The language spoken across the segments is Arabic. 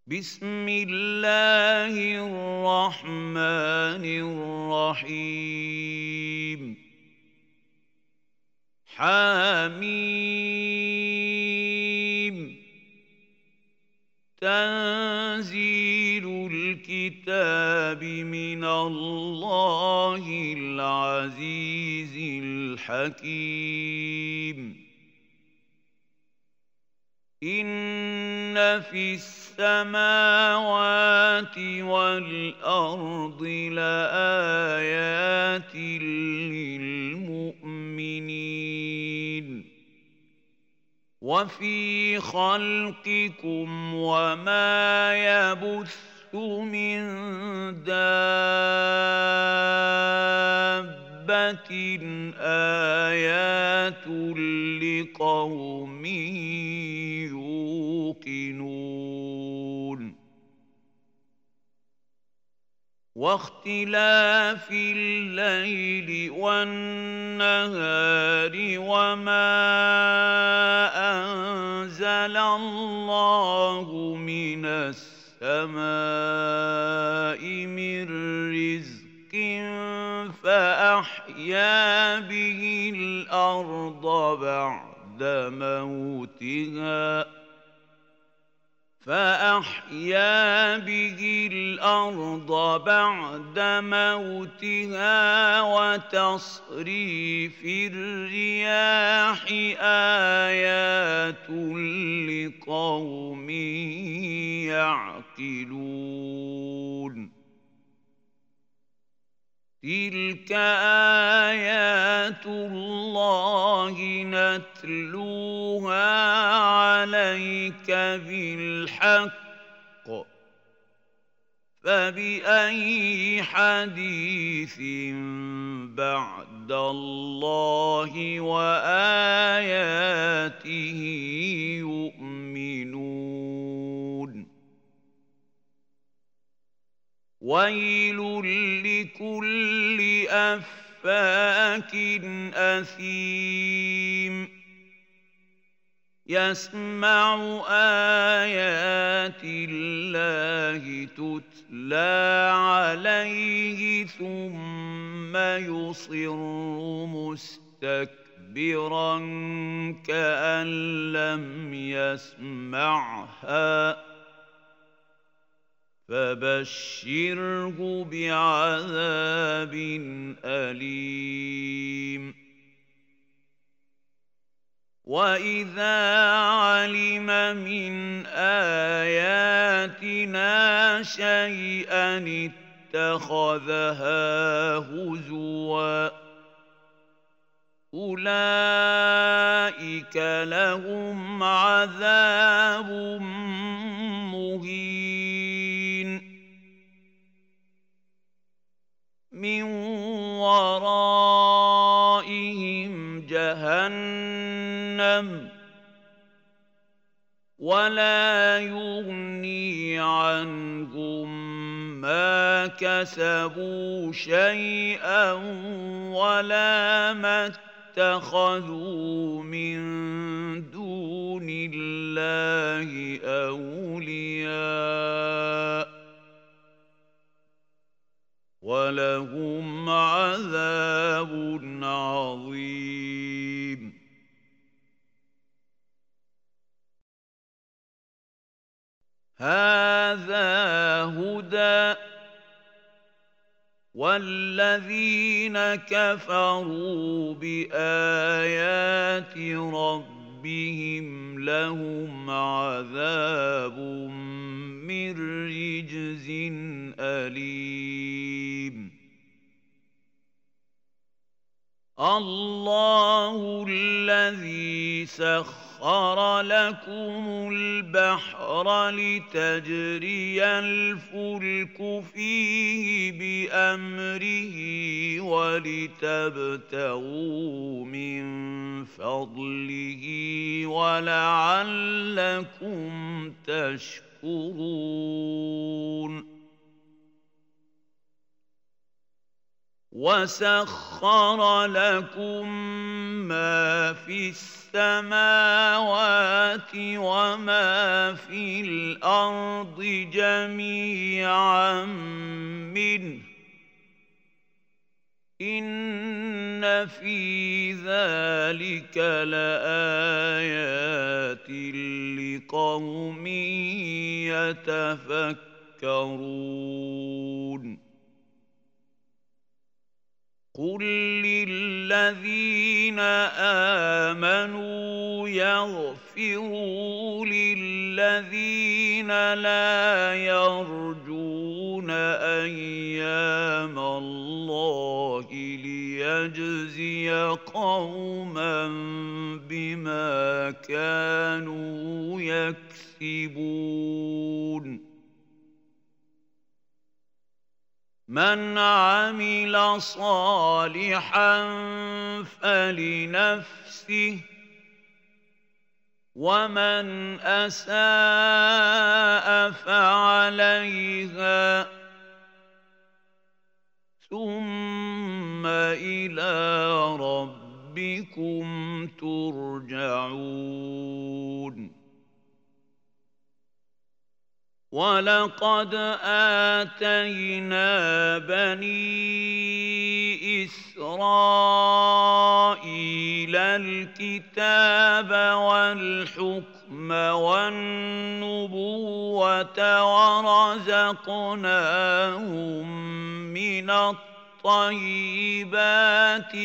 بسم الله الرحمن الرحيم حميم تنزيل الكتاب من الله العزيز الحكيم إن في السماوات والأرض لآيات للمؤمنين وفي خلقكم وما يبث من دابة آيات لقوم يوقنون واختلاف الليل والنهار وما أنزل الله من السماء من رزق فأحيا به الأرض بعد موتها وتصريف الرياح آيات لقوم يعقلون تلك آيات الله نتلوها عليك بالحق فبأي حديث بعد الله وآياته يؤمنون ويل لكل أفاك أثيم يسمع آيات الله تتلى عليه ثم يصر مستكبرا كأن لم يسمعها فبشره بعذاب أليم وإذا علم من آياتنا شيئا اتخذها هزوا أولئك لهم عذاب مهين من ورائهم جهنم ولا يغني عنهم ما كسبوا شيئا ولا ما اتخذوا من دون الله أولياء ولهم عذاب عظيم هذا هدى والذين كفروا بآيات ربهم لهم عذاب من رجز أليم الله الذي سخر لكم البحر لتجري الفلك فيه بأمره ولتبتغوا من فضله ولعلكم تشكرون وسخر لكم ما في السماوات وما في الأرض جميعا منه إن في ذلك لآيات لقوم يتفكرون قل للذين آمنوا يغفروا للذين لا يرجون أيام الله ليجزي قوما بما كانوا يكسبون من عمل صالحا فلنفسه ومن أساء فعليها ثم إلى ربكم ترجعون ولقد آتينا بني إسرائيل الكتاب والحكم والنبوة ورزقناهم من الطيبات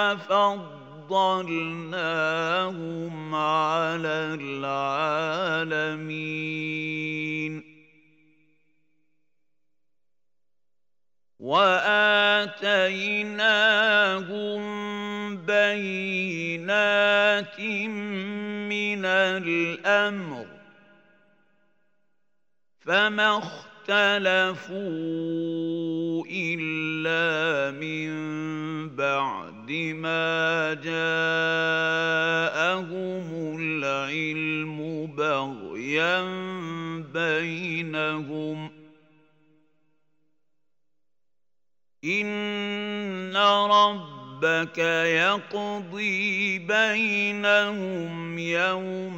وفضلناهم على العالمين وآتيناهم بينات من الأمر فما اختلفوا إلا من بعد ما جاءهم العلم بغيا بينهم إن ربك يقضي بينهم يوم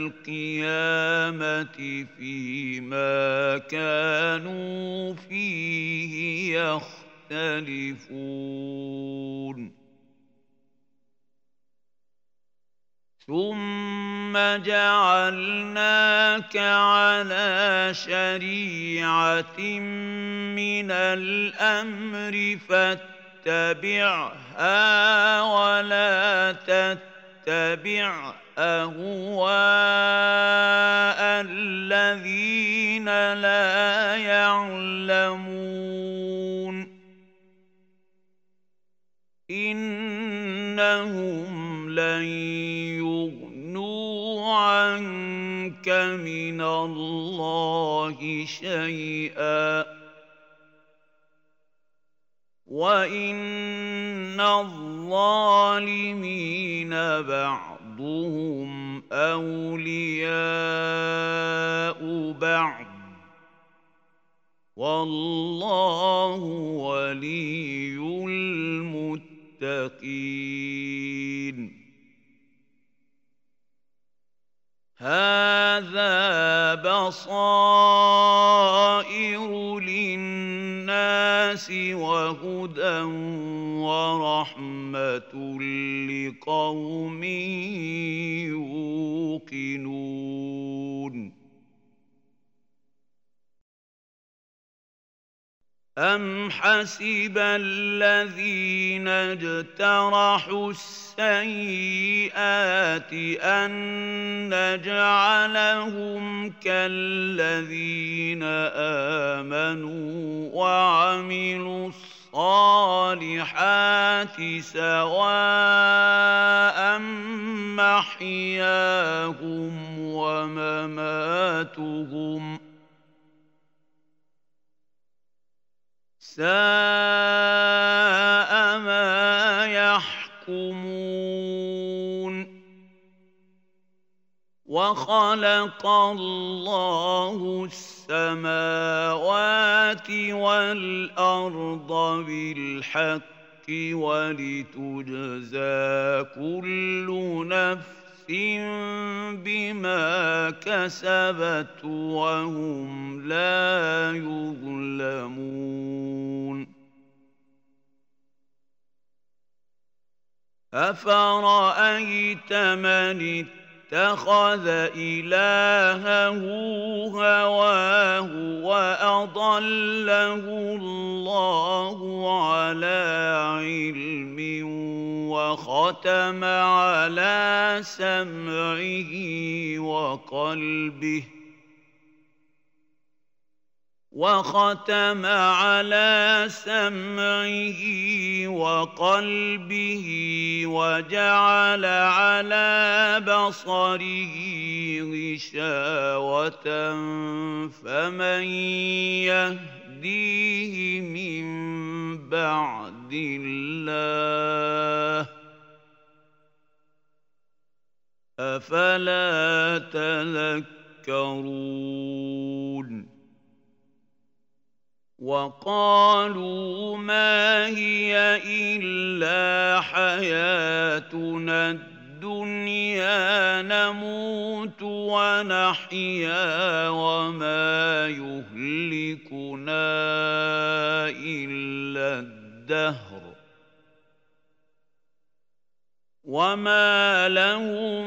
القيامة فيما كانوا فيه يختلفون ثم جعلناك على شريعة من الأمر فاتبعها ولا تتبع أهواء الذين لا يعلمون إنهم لن يغنوا عنك من الله شيئا وإن الظالمين بعضهم أولياء بعض والله ولي المتقين هذا بصائر للناس وهدى ورحمة لقوم يوقنون أم حسب الذين اجترحوا السيئات أن نجعلهم كالذين آمنوا وعملوا الصالحات سواء محياهم ومماتهم ساء ما يحكمون وخلق الله السماوات والأرض بالحق ولتجزى كل نفس بما كسبت وهم لا يظلمون أفرأيت من اتخذ إلهه هواه وأضله الله على علم وختم على سمعه وقلبه وجعل على بصره غشاوة فمن يهديه من بعد الله أفلا تذكرون وقالوا ما هي إلا حياتنا الدنيا نموت ونحيا وما يهلكنا إلا الدهر وما لهم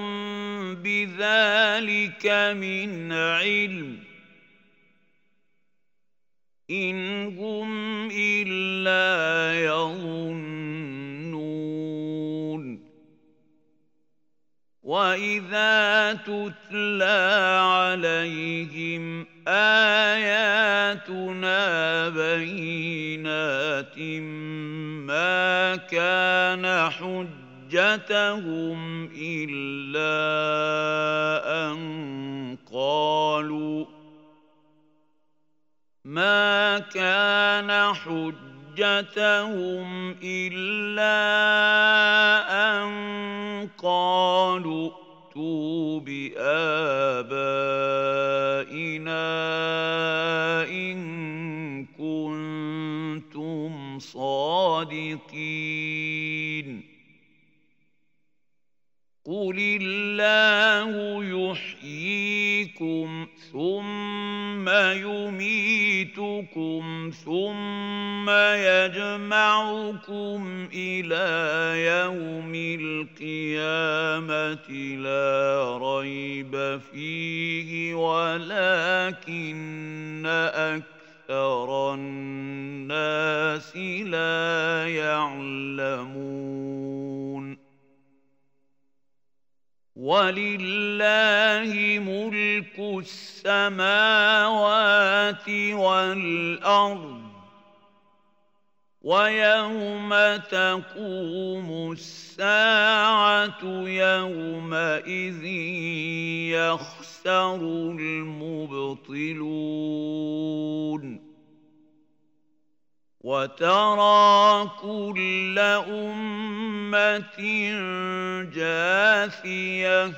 بذلك من علم إن هم إلا يظنون وإذا تتلى عليهم آياتنا بينات ما كان حجتهم إلا أن قالوا ائتوا بآبائنا إن كنتم صادقين قل الله يحييكم ثم يميتكم ثم يجمعكم إلى يوم القيامة لا ريب فيه ولكن أكثر الناس لا يعلمون ولله ملك السماوات والأرض ويوم تقوم الساعة يومئذ يخسر المبطلون وترى كل أمة جاثية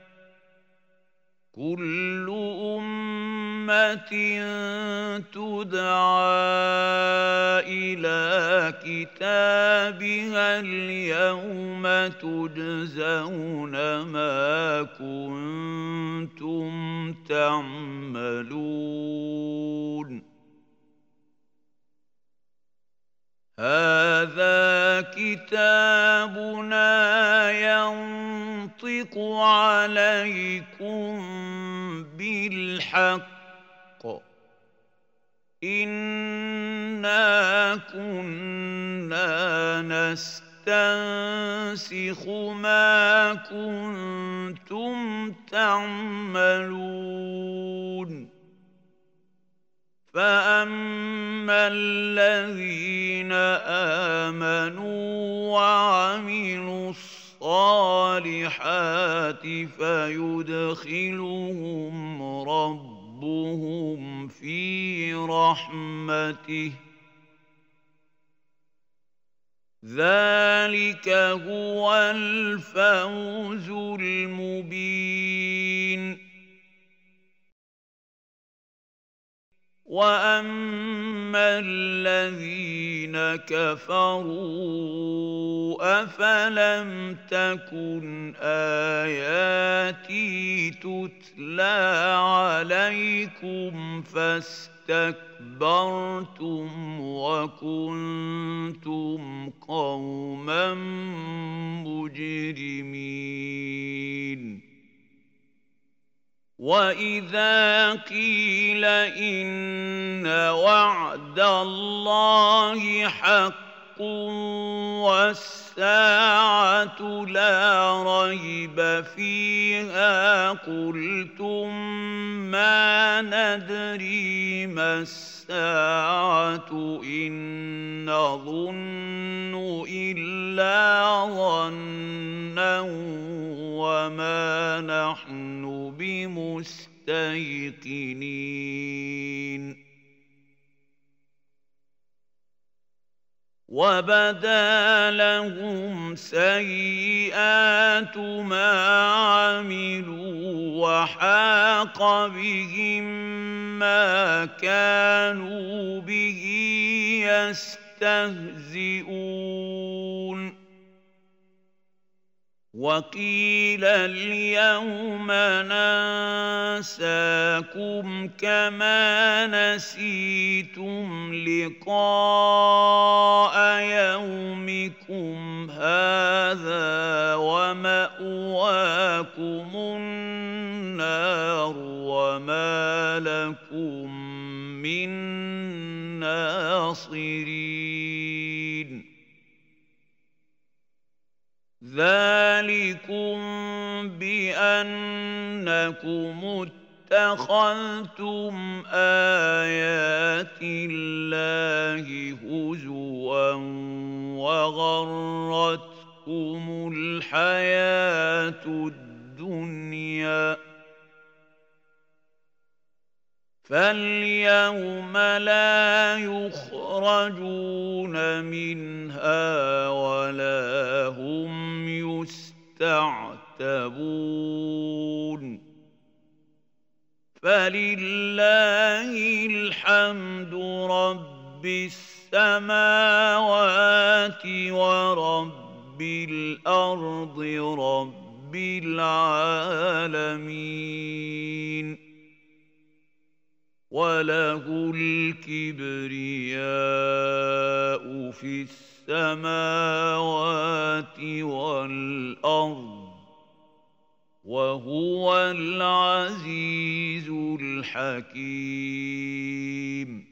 كل أمة تدعى إلى كتابها اليوم تجزون ما كنتم تعملون هذا كتابنا ينطق عليكم بالحق إنا كنا نستنسخ ما كنتم تعملون فأما الذين آمنوا وعملوا الصالحات فيدخلهم ربهم في رحمته ذلك هو الفوز المبين وأما الذين كفروا أفلم تكن آياتي تتلى عليكم فاستكبرتم وكنتم قوما مجرمين وَإِذَا قِيلَ إِنَّ وَعْدَ اللَّهِ حَقٌّ وَالسَّاعَةُ لَا رَيْبَ فِيهَا قُلْتُم مَّا نَدْرِي مَا السَّاعَةُ إِن نَّظُنُّ إِلَّا ظَنًّا وَمَا نَحْنُ بمستيقنين وبدا لهم سيئات ما عملوا وحاق بهم ما كانوا به يستهزئون وقيل اليوم ننساكم كما نسيتم لقاء يومكم هذا ومأواكم النار وما لكم من ناصرين ذلكم بأنكم اتخذتم آيات الله هزوا وغرتكم الحياة الدنيا فاليوم لا يخرجون منها ولا هم يستعتبون فلله الحمد رب السماوات ورب الأرض رب العالمين وله الكبرياء في السماوات والأرض وهو العزيز الحكيم